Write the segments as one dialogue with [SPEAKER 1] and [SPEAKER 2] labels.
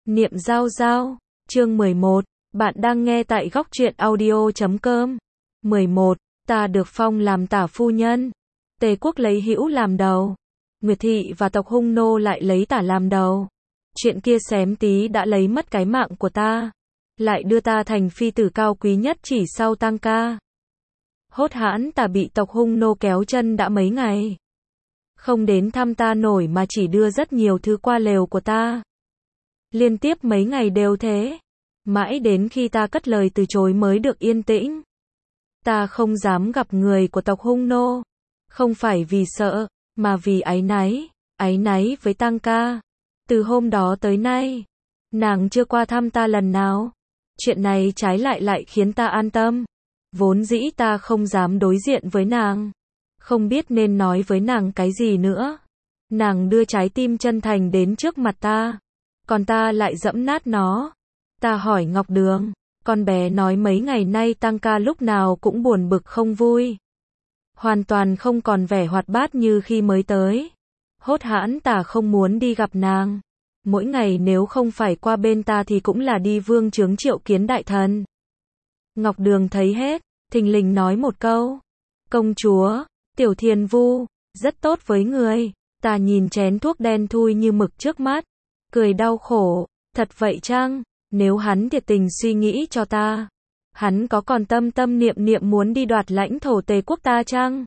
[SPEAKER 1] Niệm Giao Giao, chương 11, bạn đang nghe tại góc truyện audio.com. 11, ta được phong làm tả phu nhân. Tề quốc lấy Hữu làm đầu, Nguyệt thị và tộc Hung nô lại lấy Tả làm đầu. Chuyện kia xém tí đã lấy mất cái mạng của ta, lại đưa ta thành phi tử cao quý nhất chỉ sau Tăng Ca. Hốt hãn Tả bị tộc Hung nô kéo chân đã mấy ngày, không đến thăm ta nổi mà chỉ đưa rất nhiều thứ qua lều của ta. Liên tiếp mấy ngày đều thế, mãi đến khi ta cất lời từ chối mới được yên tĩnh. Ta không dám gặp người của tộc Hung nô, không phải vì sợ, mà vì áy náy với Tăng Ca. Từ hôm đó tới nay, nàng chưa qua thăm ta lần nào. Chuyện này trái lại khiến ta an tâm. Vốn dĩ ta không dám đối diện với nàng, không biết nên nói với nàng cái gì nữa. Nàng đưa trái tim chân thành đến trước mặt ta, còn ta lại giẫm nát nó. Ta hỏi Ngọc Đường, con bé nói mấy ngày nay Tăng Ca lúc nào cũng buồn bực không vui, hoàn toàn không còn vẻ hoạt bát như khi mới tới. Hốt hãn Tả không muốn đi gặp nàng, mỗi ngày nếu không phải qua bên ta thì cũng là đi vương chướng triệu kiến đại thần. Ngọc Đường thấy hết, thình lình nói một câu, công chúa, Tiểu Thiền Vu rất tốt với người. Ta nhìn chén thuốc đen thui như mực trước mắt, cười đau khổ, thật vậy chăng? Nếu hắn thiệt tình suy nghĩ cho ta, hắn có còn tâm niệm muốn đi đoạt lãnh thổ Tề quốc ta chăng?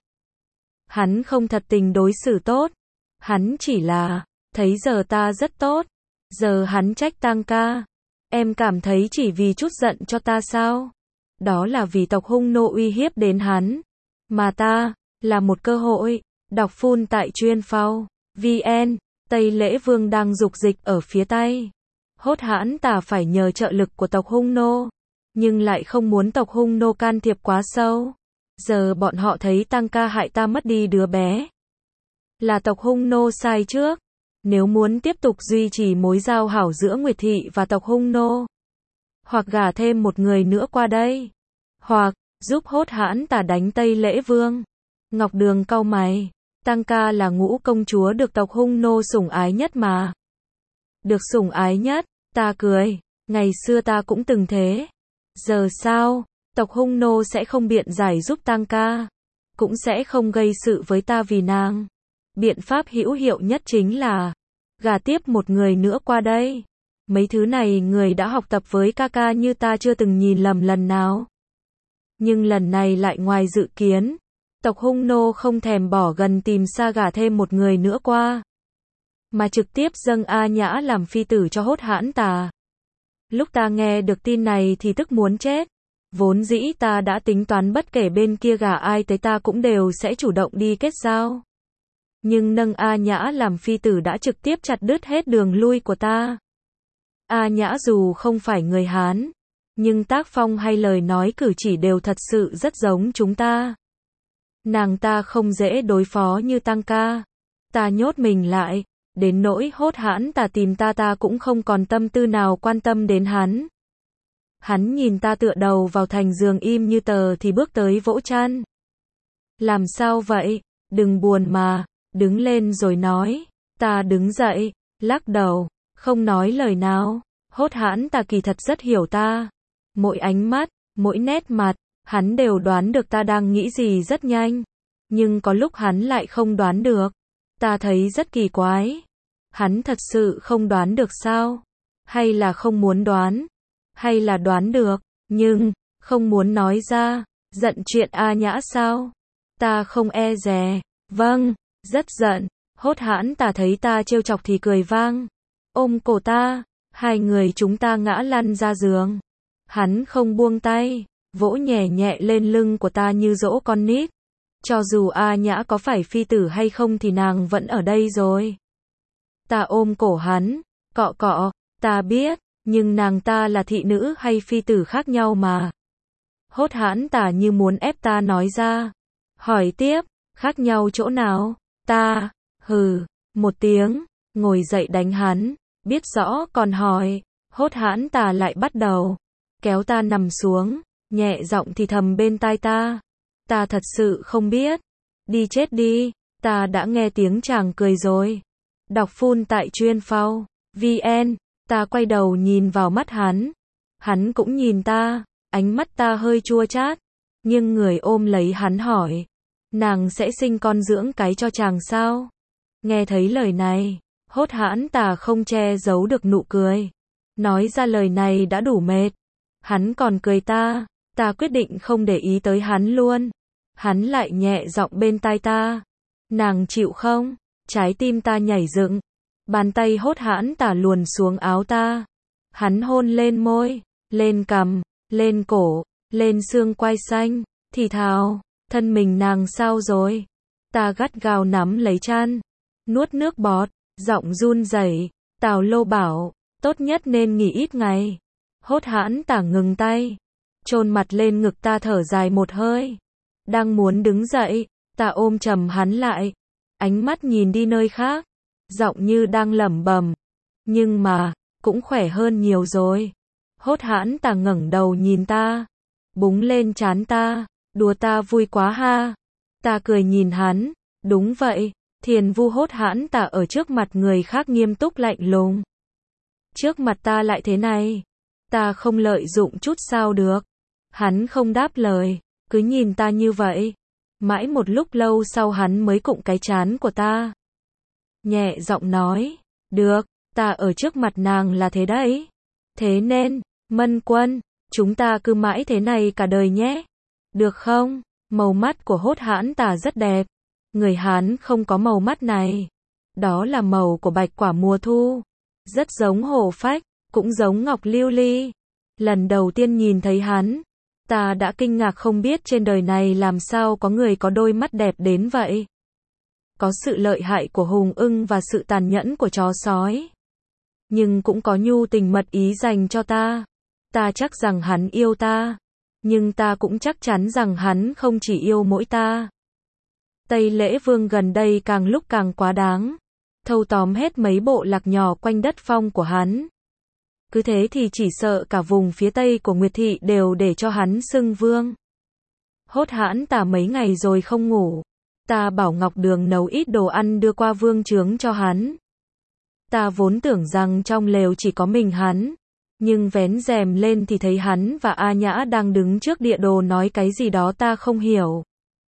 [SPEAKER 1] Hắn không thật tình đối xử tốt, hắn chỉ là thấy giờ ta rất tốt. Giờ hắn trách Tăng Ca, em cảm thấy chỉ vì chút giận cho ta sao? Đó là vì tộc Hung nô uy hiếp đến hắn, mà ta là một cơ hội. Đọc full tại chuyên phao VN. Tây Lễ Vương đang dục dịch ở phía Tây. Hốt hãn Tả phải nhờ trợ lực của tộc Hung nô, nhưng lại không muốn tộc Hung nô can thiệp quá sâu. Giờ bọn họ thấy Tăng Ca hại ta mất đi đứa bé, là tộc Hung nô sai trước. Nếu muốn tiếp tục duy trì mối giao hảo giữa Nguyệt thị và tộc Hung nô, hoặc gả thêm một người nữa qua đây, hoặc giúp hốt hãn Tả đánh Tây Lễ Vương. Ngọc Đường cau mày, Tăng Ca là Ngũ công chúa được tộc Hung nô sủng ái nhất mà. Được sủng ái nhất, ta cười, ngày xưa ta cũng từng thế. Giờ sao, tộc Hung nô sẽ không biện giải giúp Tăng Ca, cũng sẽ không gây sự với ta vì nàng. Biện pháp hữu hiệu nhất chính là gả tiếp một người nữa qua đây. Mấy thứ này người đã học tập với ca ca như ta chưa từng nhìn lầm lần nào. Nhưng lần này lại ngoài dự kiến. Tộc Hung nô không thèm bỏ gần tìm xa gả thêm một người nữa qua, mà trực tiếp dâng A Nhã làm phi tử cho hốt hãn Tả. Lúc ta nghe được tin này thì tức muốn chết. Vốn dĩ ta đã tính toán bất kể bên kia gả ai tới ta cũng đều sẽ chủ động đi kết giao. Nhưng nâng A Nhã làm phi tử đã trực tiếp chặt đứt hết đường lui của ta. A Nhã dù không phải người Hán, nhưng tác phong hay lời nói cử chỉ đều thật sự rất giống chúng ta. Nàng ta không dễ đối phó như Tăng Ca. Ta nhốt mình lại, đến nỗi hốt hãn Tả tìm ta cũng không còn tâm tư nào quan tâm đến hắn. Hắn nhìn ta tựa đầu vào thành giường im như tờ thì bước tới vỗ chăn. Làm sao vậy? Đừng buồn mà, đứng lên rồi nói. Ta đứng dậy, lắc đầu, không nói lời nào. Hốt hãn Tả kỳ thật rất hiểu ta. Mỗi ánh mắt, mỗi nét mặt, hắn đều đoán được ta đang nghĩ gì rất nhanh. Nhưng có lúc hắn lại không đoán được. Ta thấy rất kỳ quái. Hắn thật sự không đoán được sao? Hay là không muốn đoán? Hay là đoán được, nhưng không muốn nói ra? Giận chuyện A Nhã sao? Ta không e dè. Vâng, rất giận. Hốt hãn Tả thấy ta trêu chọc thì cười vang, ôm cổ ta. Hai người chúng ta ngã lăn ra giường. Hắn không buông tay, vỗ nhẹ nhẹ lên lưng của ta như dỗ con nít. Cho dù A Nhã có phải phi tử hay không thì nàng vẫn ở đây rồi. Ta ôm cổ hắn, cọ cọ, ta biết, nhưng nàng ta là thị nữ hay phi tử khác nhau mà. Hốt hãn Tả như muốn ép ta nói ra. Hỏi tiếp, khác nhau chỗ nào? Ta, hừ, một tiếng, ngồi dậy đánh hắn. Biết rõ còn hỏi. Hốt hãn Tả lại bắt đầu kéo ta nằm xuống, nhẹ giọng thì thầm bên tai ta. Ta thật sự không biết. Đi chết đi, ta đã nghe tiếng chàng cười rồi. Đọc full tại chuyên phao VN. Ta quay đầu nhìn vào mắt hắn. Hắn cũng nhìn ta, ánh mắt ta hơi chua chát. Nhưng người ôm lấy hắn hỏi. Nàng sẽ sinh con dưỡng cái cho chàng sao? Nghe thấy lời này, hốt hãn ta không che giấu được nụ cười. Nói ra lời này đã đủ mệt. Hắn còn cười ta quyết định không để ý tới hắn luôn. Hắn lại nhẹ giọng bên tai ta. Nàng chịu không? Trái tim ta nhảy dựng. Bàn tay hốt hãn ta luồn xuống áo ta. Hắn hôn lên môi, lên cằm, lên cổ, lên xương quai xanh, thì thào, thân mình nàng sao rồi? Ta gắt gao nắm lấy chăn, nuốt nước bọt, giọng run rẩy. Tào Lô bảo, tốt nhất nên nghỉ ít ngày. Hốt hãn ta ngừng tay, chôn mặt lên ngực ta thở dài một hơi. Đang muốn đứng dậy, ta ôm chầm hắn lại, ánh mắt nhìn đi nơi khác, giọng như đang lẩm bẩm, nhưng mà, cũng khỏe hơn nhiều rồi. Hốt hãn ta ngẩng đầu nhìn ta, búng lên trán ta, đùa ta vui quá ha. Ta cười nhìn hắn, đúng vậy, Thiền Vu hốt hãn ta ở trước mặt người khác nghiêm túc lạnh lùng. Trước mặt ta lại thế này, ta không lợi dụng chút sao được. Hắn không đáp lời, cứ nhìn ta như vậy. Mãi một lúc lâu sau hắn mới cụng cái trán của ta. Nhẹ giọng nói, được, ta ở trước mặt nàng là thế đấy. Thế nên, Mân Quân, chúng ta cứ mãi thế này cả đời nhé. Được không? Màu mắt của hốt hãn ta rất đẹp. Người Hán không có màu mắt này. Đó là màu của bạch quả mùa thu. Rất giống hổ phách, cũng giống ngọc lưu ly. Lần đầu tiên nhìn thấy hắn, ta đã kinh ngạc không biết trên đời này làm sao có người có đôi mắt đẹp đến vậy. Có sự lợi hại của hùng ưng và sự tàn nhẫn của chó sói. Nhưng cũng có nhu tình mật ý dành cho ta. Ta chắc rằng hắn yêu ta. Nhưng ta cũng chắc chắn rằng hắn không chỉ yêu mỗi ta. Tây Lễ Vương gần đây càng lúc càng quá đáng. Thâu tóm hết mấy bộ lạc nhỏ quanh đất phong của hắn. Cứ thế thì chỉ sợ cả vùng phía tây của Nguyệt Thị đều để cho hắn xưng vương. Hốt hãn ta mấy ngày rồi không ngủ. Ta bảo Ngọc Đường nấu ít đồ ăn đưa qua vương trướng cho hắn. Ta vốn tưởng rằng trong lều chỉ có mình hắn. Nhưng vén rèm lên thì thấy hắn và A Nhã đang đứng trước địa đồ nói cái gì đó ta không hiểu.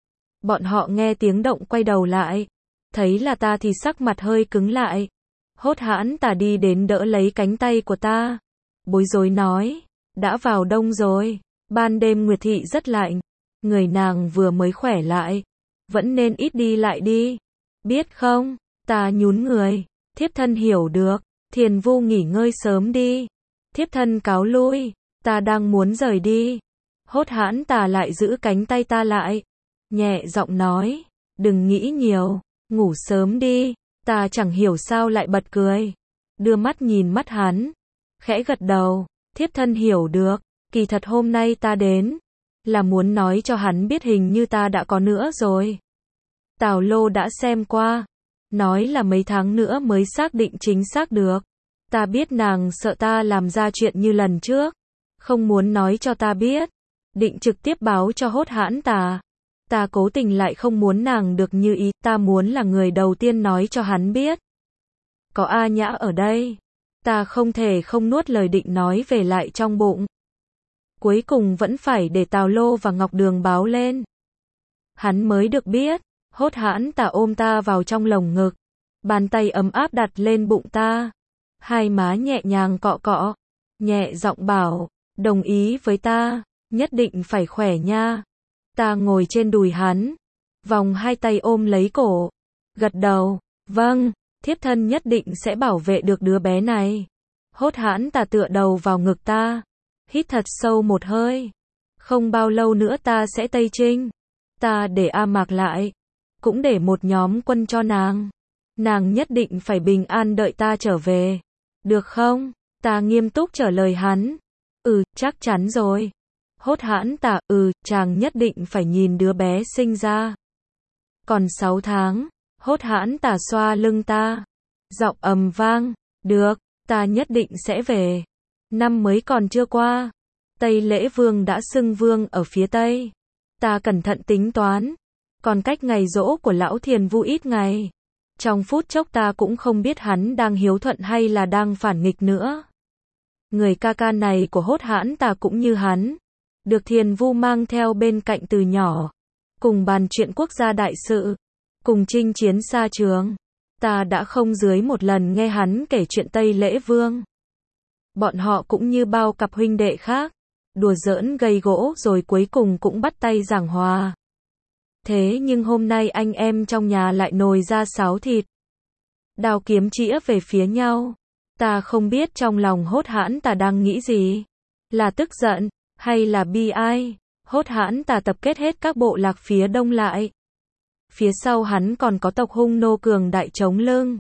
[SPEAKER 1] Bọn họ nghe tiếng động quay đầu lại. Thấy là ta thì sắc mặt hơi cứng lại. Hốt hãn ta đi đến đỡ lấy cánh tay của ta. Bối rối nói, đã vào đông rồi. Ban đêm Nguyệt Thị rất lạnh. Người nàng vừa mới khỏe lại. Vẫn nên ít đi lại đi. Biết không? Ta nhún người. Thiếp thân hiểu được. Thiền Vu nghỉ ngơi sớm đi. Thiếp thân cáo lui. Ta đang muốn rời đi. Hốt hãn ta lại giữ cánh tay ta lại. Nhẹ giọng nói, đừng nghĩ nhiều. Ngủ sớm đi. Ta chẳng hiểu sao lại bật cười. Đưa mắt nhìn mắt hắn. Khẽ gật đầu. Thiếp thân hiểu được. Kỳ thật hôm nay ta đến là muốn nói cho hắn biết hình như ta đã có nữa rồi. Tào Lô đã xem qua. Nói là mấy tháng nữa mới xác định chính xác được. Ta biết nàng sợ ta làm ra chuyện như lần trước. Không muốn nói cho ta biết. Định trực tiếp báo cho hốt hãn ta. Ta cố tình lại không muốn nàng được như ý. Ta muốn là người đầu tiên nói cho hắn biết. Có A Nhã ở đây. Ta không thể không nuốt lời định nói về lại trong bụng. Cuối cùng vẫn phải để Tào Lô và Ngọc Đường báo lên. Hắn mới được biết. Hốt hãn ta ôm ta vào trong lồng ngực. Bàn tay ấm áp đặt lên bụng ta. Hai má nhẹ nhàng cọ cọ. Nhẹ giọng bảo, đồng ý với ta, nhất định phải khỏe nha. Ta ngồi trên đùi hắn. Vòng hai tay ôm lấy cổ. Gật đầu, vâng, thiếp thân nhất định sẽ bảo vệ được đứa bé này. Hốt hãn ta tựa đầu vào ngực ta. Hít thật sâu một hơi. Không bao lâu nữa ta sẽ tây trinh. Ta để A Mạc lại. Cũng để một nhóm quân cho nàng. Nàng nhất định phải bình an đợi ta trở về. Được không? Ta nghiêm túc trả lời hắn. Chắc chắn rồi. Hốt hãn ta, chàng nhất định phải nhìn đứa bé sinh ra. Còn 6 tháng, hốt hãn ta xoa lưng ta. Giọng ầm vang, được, ta nhất định sẽ về. Năm mới còn chưa qua. Tây Lễ Vương đã xưng vương ở phía Tây. Ta cẩn thận tính toán. Còn cách ngày giỗ của lão Thiền Vu ít ngày. Trong phút chốc ta cũng không biết hắn đang hiếu thuận hay là đang phản nghịch nữa. Người ca ca này của Hốt Hãn Tà cũng như hắn, được Thiền Vu mang theo bên cạnh từ nhỏ, cùng bàn chuyện quốc gia đại sự, cùng chinh chiến xa trường. Ta đã không dưới một lần nghe hắn kể chuyện Tây Lễ Vương. Bọn họ cũng như bao cặp huynh đệ khác, đùa giỡn gây gỗ rồi cuối cùng cũng bắt tay giảng hòa. Thế nhưng hôm nay anh em trong nhà lại nồi ra sáo thịt, đao kiếm chĩa về phía nhau. Ta không biết trong lòng Hốt Hãn Tà đang nghĩ gì, là tức giận, hay là bi ai. Hốt Hãn Tà tập kết hết các bộ lạc phía đông lại. Phía sau hắn còn có tộc Hung Nô cường đại chống lưng.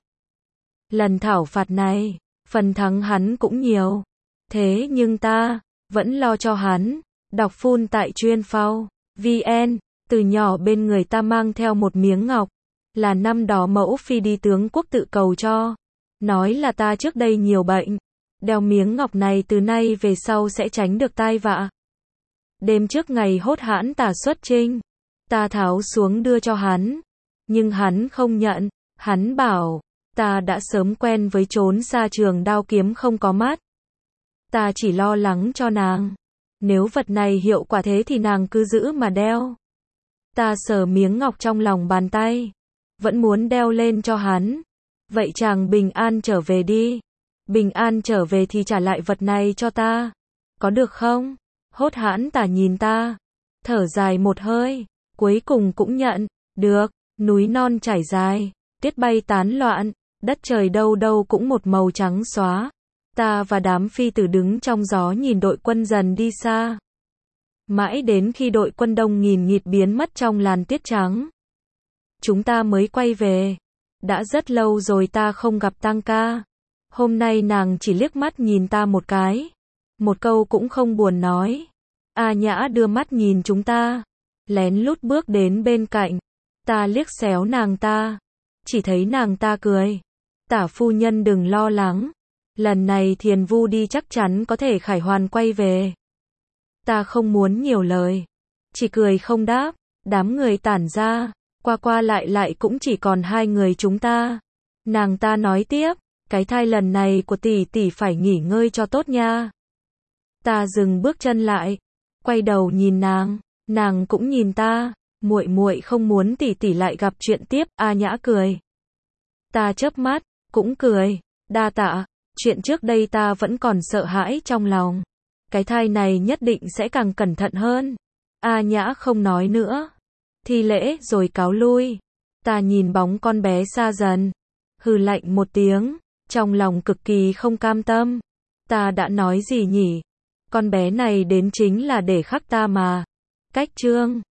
[SPEAKER 1] Lần thảo phạt này, phần thắng hắn cũng nhiều. Thế nhưng ta vẫn lo cho hắn. Đọc full tại chuyên phao VN. Từ nhỏ bên người ta mang theo một miếng ngọc, là năm đó mẫu phi đi tướng quốc tự cầu cho. Nói là ta trước đây nhiều bệnh, đeo miếng ngọc này từ nay về sau sẽ tránh được tai vạ. Đêm trước ngày Hốt Hãn Tà xuất chinh, ta tháo xuống đưa cho hắn, nhưng hắn không nhận. Hắn bảo, ta đã sớm quen với trốn xa trường đao kiếm không có mắt. Ta chỉ lo lắng cho nàng, nếu vật này hiệu quả thế thì nàng cứ giữ mà đeo. Ta sờ miếng ngọc trong lòng bàn tay, vẫn muốn đeo lên cho hắn. Vậy chàng bình an trở về đi. Bình an trở về thì trả lại vật này cho ta. Có được không? Hốt Hãn Tà nhìn ta, thở dài một hơi, cuối cùng cũng nhận. Được. Núi non trải dài, tiết bay tán loạn, đất trời đâu đâu cũng một màu trắng xóa. Ta và đám phi tử đứng trong gió nhìn đội quân dần đi xa. Mãi đến khi đội quân đông nghìn nghịt biến mất trong làn tiết trắng, chúng ta mới quay về. Đã rất lâu rồi ta không gặp Tăng ca. Hôm nay nàng chỉ liếc mắt nhìn ta một cái, một câu cũng không buồn nói. A Nhã đưa mắt nhìn chúng ta, lén lút bước đến bên cạnh. Ta liếc xéo nàng ta, chỉ thấy nàng ta cười. Tả phu nhân đừng lo lắng, lần này Thiền Vu đi chắc chắn có thể khải hoàn quay về. Ta không muốn nhiều lời, chỉ cười không đáp. Đám người tản ra, qua qua lại lại cũng chỉ còn hai người chúng ta. Nàng ta nói tiếp, cái thai lần này của tỷ tỷ phải nghỉ ngơi cho tốt nha. Ta dừng bước chân lại, quay đầu nhìn nàng cũng nhìn ta. Muội muội không muốn tỷ tỷ lại gặp chuyện tiếp. A Nhã cười. Ta chớp mắt, cũng cười. Đa tạ, chuyện trước đây ta vẫn còn sợ hãi trong lòng. Cái thai này nhất định sẽ càng cẩn thận hơn. A Nhã không nói nữa, thi lễ rồi cáo lui. Ta nhìn bóng con bé xa dần, hừ lạnh một tiếng, trong lòng cực kỳ không cam tâm. Ta đã nói gì nhỉ? Con bé này đến chính là để khắc ta mà. Cách chương